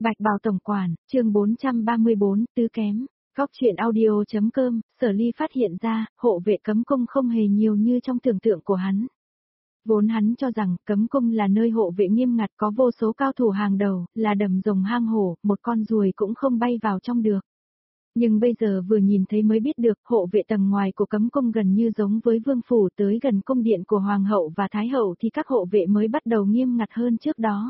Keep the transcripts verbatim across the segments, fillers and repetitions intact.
Bạch Bào Tổng Quản, chương bốn trăm ba mươi bốn, Tứ Kém. Góc truyện audio.com, Sở Ly phát hiện ra, hộ vệ cấm cung không hề nhiều như trong tưởng tượng của hắn. Vốn hắn cho rằng cấm cung là nơi hộ vệ nghiêm ngặt có vô số cao thủ hàng đầu, là đầm rồng hang hổ, một con ruồi cũng không bay vào trong được. Nhưng bây giờ vừa nhìn thấy mới biết được hộ vệ tầng ngoài của cấm cung gần như giống với vương phủ, tới gần cung điện của Hoàng hậu và Thái hậu thì các hộ vệ mới bắt đầu nghiêm ngặt hơn trước đó.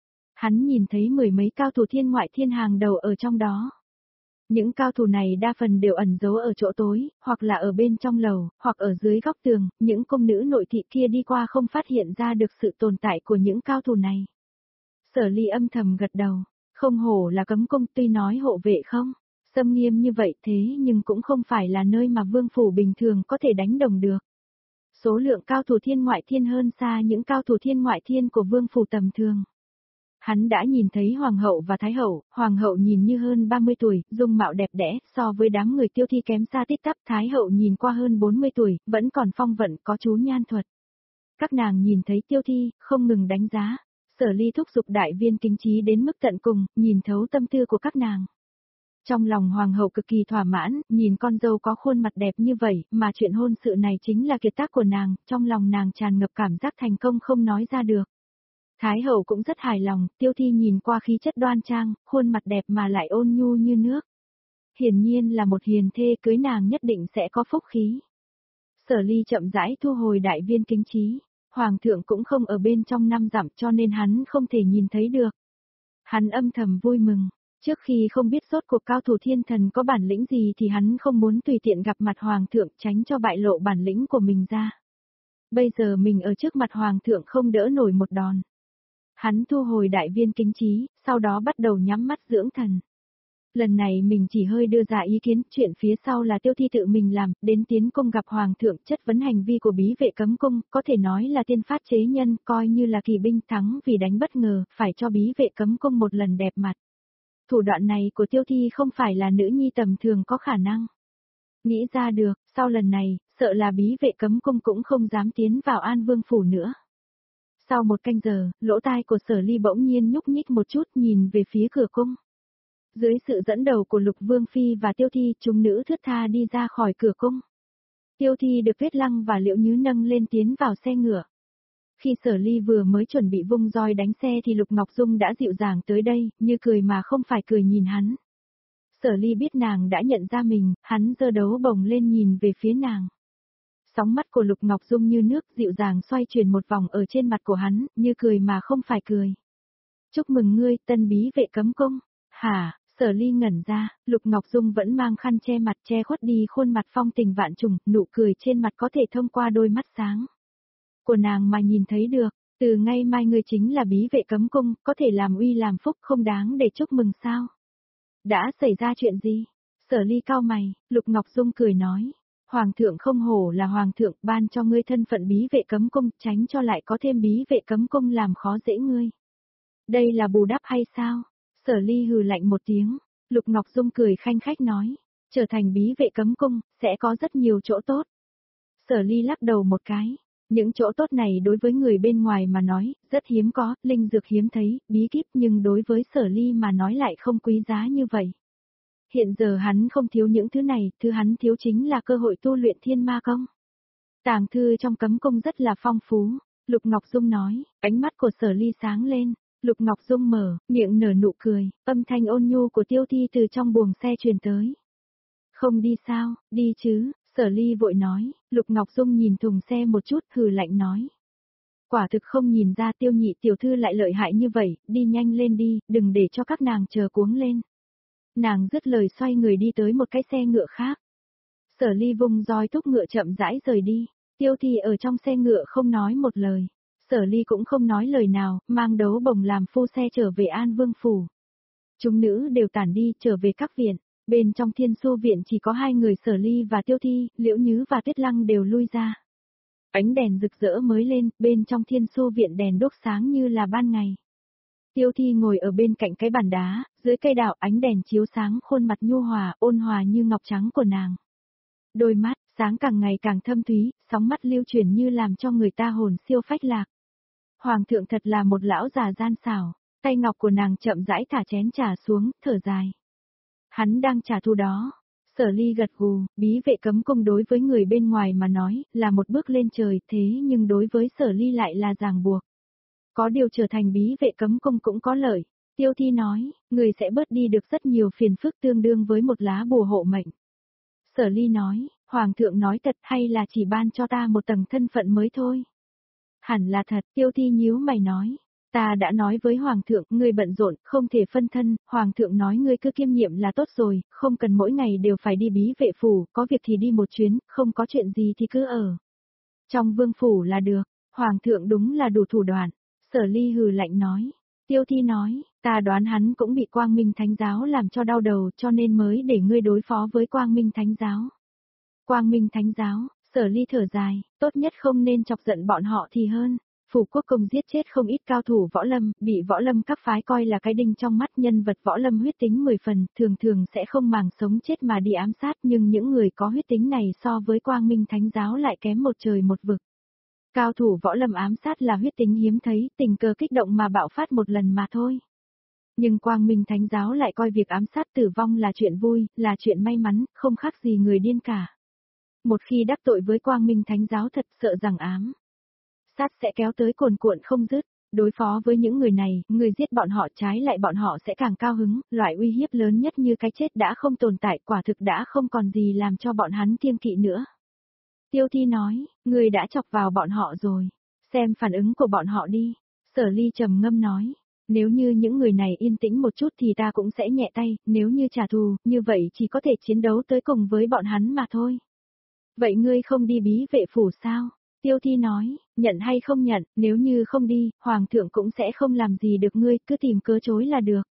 Hắn nhìn thấy mười mấy cao thủ thiên ngoại thiên hàng đầu ở trong đó. Những cao thủ này đa phần đều ẩn giấu ở chỗ tối, hoặc là ở bên trong lầu, hoặc ở dưới góc tường, những cung nữ nội thị kia đi qua không phát hiện ra được sự tồn tại của những cao thủ này. Sở Ly âm thầm gật đầu, không hổ là cấm cung, tuy nói hộ vệ không xâm nghiêm như vậy thế nhưng cũng không phải là nơi mà vương phủ bình thường có thể đánh đồng được. Số lượng cao thủ thiên ngoại thiên hơn xa những cao thủ thiên ngoại thiên của vương phủ tầm thường. Hắn đã nhìn thấy Hoàng hậu và Thái hậu, Hoàng hậu nhìn như hơn ba mươi tuổi, dung mạo đẹp đẽ, so với đám người Tiêu Thi kém xa tít tắp. Thái hậu nhìn qua hơn bốn mươi tuổi, vẫn còn phong vận, có chú nhan thuật. Các nàng nhìn thấy Tiêu Thi, không ngừng đánh giá. Sở Ly thúc giục đại viên kính trí đến mức tận cùng, nhìn thấu tâm tư của các nàng. Trong lòng Hoàng hậu cực kỳ thỏa mãn, nhìn con dâu có khuôn mặt đẹp như vậy, mà chuyện hôn sự này chính là kiệt tác của nàng, trong lòng nàng tràn ngập cảm giác thành công không nói ra được. Thái hậu cũng rất hài lòng, Tiêu Thi nhìn qua khí chất đoan trang, khuôn mặt đẹp mà lại ôn nhu như nước. Hiển nhiên là một hiền thê, cưới nàng nhất định sẽ có phúc khí. Sở Ly chậm rãi thu hồi đại viên kính trí, Hoàng thượng cũng không ở bên trong năm dặm cho nên hắn không thể nhìn thấy được. Hắn âm thầm vui mừng, trước khi không biết sốt cuộc cao thủ thiên thần có bản lĩnh gì thì hắn không muốn tùy tiện gặp mặt Hoàng thượng tránh cho bại lộ bản lĩnh của mình ra. Bây giờ mình ở trước mặt Hoàng thượng không đỡ nổi một đòn. Hắn thu hồi đại viên kính trí, sau đó bắt đầu nhắm mắt dưỡng thần. Lần này mình chỉ hơi đưa ra ý kiến, chuyện phía sau là Tiêu Thi tự mình làm, đến tiến cung gặp Hoàng thượng chất vấn hành vi của bí vệ cấm cung, có thể nói là tiên phát chế nhân, coi như là kỳ binh thắng vì đánh bất ngờ, phải cho bí vệ cấm cung một lần đẹp mặt. Thủ đoạn này của Tiêu Thi không phải là nữ nhi tầm thường có khả năng. Nghĩ ra được, sau lần này, sợ là bí vệ cấm cung cũng không dám tiến vào An Vương phủ nữa. Sau một canh giờ, lỗ tai của Sở Ly bỗng nhiên nhúc nhích một chút nhìn về phía cửa cung. Dưới sự dẫn đầu của Lục Vương Phi và Tiêu Thi, chúng nữ thướt tha đi ra khỏi cửa cung. Tiêu Thi được Tuyết Lăng và Liễu Nhứ nâng lên tiến vào xe ngựa. Khi Sở Ly vừa mới chuẩn bị vung roi đánh xe thì Lục Ngọc Dung đã dịu dàng tới đây, như cười mà không phải cười nhìn hắn. Sở Ly biết nàng đã nhận ra mình, hắn giơ đấu bồng lên nhìn về phía nàng. Sóng mắt của Lục Ngọc Dung như nước dịu dàng xoay chuyển một vòng ở trên mặt của hắn, như cười mà không phải cười. Chúc mừng ngươi, tân bí vệ cấm cung. Hả, Sở Ly ngẩn ra, Lục Ngọc Dung vẫn mang khăn che mặt che khuất đi khuôn mặt phong tình vạn trùng, nụ cười trên mặt có thể thông qua đôi mắt sáng của nàng mà nhìn thấy được. Từ ngay mai ngươi chính là bí vệ cấm cung, có thể làm uy làm phúc không đáng để chúc mừng sao? Đã xảy ra chuyện gì? Sở Ly cau mày, Lục Ngọc Dung cười nói. Hoàng thượng không hổ là hoàng thượng, ban cho ngươi thân phận bí vệ cấm cung, tránh cho lại có thêm bí vệ cấm cung làm khó dễ ngươi. Đây là bù đắp hay sao? Sở Ly hừ lạnh một tiếng, Lục Ngọc Dung cười khanh khách nói, trở thành bí vệ cấm cung, sẽ có rất nhiều chỗ tốt. Sở Ly lắc đầu một cái, những chỗ tốt này đối với người bên ngoài mà nói, rất hiếm có, linh dược hiếm thấy, bí kíp, nhưng đối với Sở Ly mà nói lại không quý giá như vậy. Hiện giờ hắn không thiếu những thứ này, thứ hắn thiếu chính là cơ hội tu luyện thiên ma công. Tàng thư trong cấm cung rất là phong phú, Lục Ngọc Dung nói, ánh mắt của Sở Ly sáng lên, Lục Ngọc Dung mở, miệng nở nụ cười, âm thanh ôn nhu của Tiêu Thi từ trong buồng xe truyền tới. Không đi sao, đi chứ, Sở Ly vội nói, Lục Ngọc Dung nhìn thùng xe một chút hừ lạnh nói. Quả thực không nhìn ra Tiêu nhị tiểu thư lại lợi hại như vậy, đi nhanh lên đi, đừng để cho các nàng chờ cuống lên. Nàng dứt lời xoay người đi tới một cái xe ngựa khác. Sở Ly vung roi thúc ngựa chậm rãi rời đi, Tiêu Thi ở trong xe ngựa không nói một lời. Sở Ly cũng không nói lời nào, mang đấu bồng làm phu xe trở về An Vương phủ. Chúng nữ đều tản đi, trở về các viện, bên trong Thiên Xu viện chỉ có hai người Sở Ly và Tiêu Thi, Liễu Nhứ và Tuyết Lăng đều lui ra. Ánh đèn rực rỡ mới lên, bên trong Thiên Xu viện đèn đốt sáng như là ban ngày. Tiêu Thi ngồi ở bên cạnh cái bàn đá, dưới cây đào ánh đèn chiếu sáng khuôn mặt nhu hòa, ôn hòa như ngọc trắng của nàng. Đôi mắt, sáng càng ngày càng thâm thúy, sóng mắt lưu chuyển như làm cho người ta hồn siêu phách lạc. Hoàng thượng thật là một lão già gian xảo, Tay ngọc của nàng chậm rãi thả chén trà xuống, thở dài. Hắn đang trả thù đó. Sở Ly gật gù, bí vệ cấm cung đối với người bên ngoài mà nói, là một bước lên trời, thế nhưng đối với Sở Ly lại là ràng buộc. Có điều trở thành bí vệ cấm cung cũng có lợi. Tiêu Thi nói, người sẽ bớt đi được rất nhiều phiền phức tương đương với một lá bùa hộ mệnh. Sở Ly nói, Hoàng thượng nói thật hay là chỉ ban cho ta một tầng thân phận mới thôi? Hẳn là thật, Tiêu Thi nhíu mày nói. Ta đã nói với Hoàng thượng, ngươi bận rộn, không thể phân thân, Hoàng thượng nói ngươi cứ kiêm nhiệm là tốt rồi, không cần mỗi ngày đều phải đi bí vệ phủ, có việc thì đi một chuyến, không có chuyện gì thì cứ ở trong vương phủ là được. Hoàng thượng đúng là đủ thủ đoạn. Sở Ly hừ lạnh nói. Tiêu Thi nói, ta đoán hắn cũng bị Quang Minh Thánh Giáo làm cho đau đầu cho nên mới để ngươi đối phó với Quang Minh Thánh Giáo. Quang Minh Thánh Giáo, Sở Ly thở dài, tốt nhất không nên chọc giận bọn họ thì hơn. Phủ quốc công giết chết không ít cao thủ võ lâm, bị võ lâm các phái coi là cái đinh trong mắt, nhân vật võ lâm huyết tính mười phần, thường thường sẽ không màng sống chết mà đi ám sát, nhưng những người có huyết tính này so với Quang Minh Thánh Giáo lại kém một trời một vực. Cao thủ võ lâm ám sát là huyết tính hiếm thấy, tình cờ kích động mà bạo phát một lần mà thôi. Nhưng Quang Minh Thánh Giáo lại coi việc ám sát tử vong là chuyện vui, là chuyện may mắn, không khác gì người điên cả. Một khi đắc tội với Quang Minh Thánh Giáo thật sợ rằng ám sát sẽ kéo tới cuồn cuộn không dứt. Đối phó với những người này, người giết bọn họ trái lại bọn họ sẽ càng cao hứng, loại uy hiếp lớn nhất như cái chết đã không tồn tại, quả thực đã không còn gì làm cho bọn hắn kiêng kỵ nữa. Tiêu Thi nói, người đã chọc vào bọn họ rồi, xem phản ứng của bọn họ đi. Sở Ly trầm ngâm nói, nếu như những người này yên tĩnh một chút thì ta cũng sẽ nhẹ tay, nếu như trả thù, như vậy chỉ có thể chiến đấu tới cùng với bọn hắn mà thôi. Vậy ngươi không đi bí vệ phủ sao? Tiêu Thi nói, nhận hay không nhận, nếu như không đi, Hoàng thượng cũng sẽ không làm gì được ngươi, cứ tìm cớ chối là được.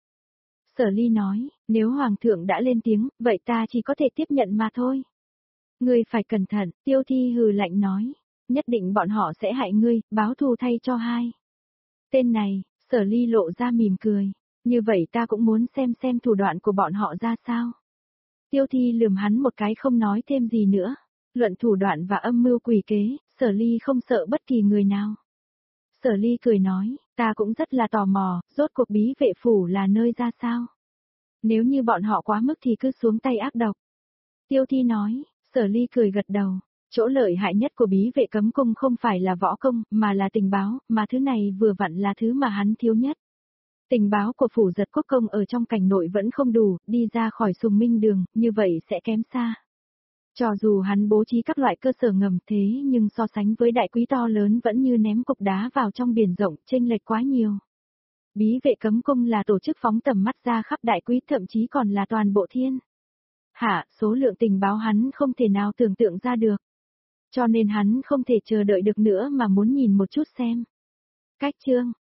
Sở Ly nói, nếu Hoàng thượng đã lên tiếng, vậy ta chỉ có thể tiếp nhận mà thôi. Ngươi phải cẩn thận, Tiêu Thi hừ lạnh nói, nhất định bọn họ sẽ hại ngươi, báo thù thay cho hai. Tên này, Sở Ly lộ ra mỉm cười, như vậy ta cũng muốn xem xem thủ đoạn của bọn họ ra sao. Tiêu Thi lườm hắn một cái không nói thêm gì nữa. Luận thủ đoạn và âm mưu quỷ kế, Sở Ly không sợ bất kỳ người nào. Sở Ly cười nói, ta cũng rất là tò mò, rốt cuộc bí vệ phủ là nơi ra sao. Nếu như bọn họ quá mức thì cứ xuống tay ác độc. Tiêu Thi nói, Sở Ly cười gật đầu, chỗ lợi hại nhất của bí vệ cấm cung không phải là võ công, mà là tình báo, mà thứ này vừa vặn là thứ mà hắn thiếu nhất. Tình báo của phủ giật quốc công ở trong cảnh nội vẫn không đủ, đi ra khỏi Sùng Minh Đường, như vậy sẽ kém xa. Cho dù hắn bố trí các loại cơ sở ngầm thế nhưng so sánh với đại quý to lớn vẫn như ném cục đá vào trong biển rộng, chênh lệch quá nhiều. Bí vệ cấm cung là tổ chức phóng tầm mắt ra khắp đại quý, thậm chí còn là toàn bộ thiên hạ, số lượng tình báo hắn không thể nào tưởng tượng ra được. Cho nên hắn không thể chờ đợi được nữa mà muốn nhìn một chút xem. Cách chương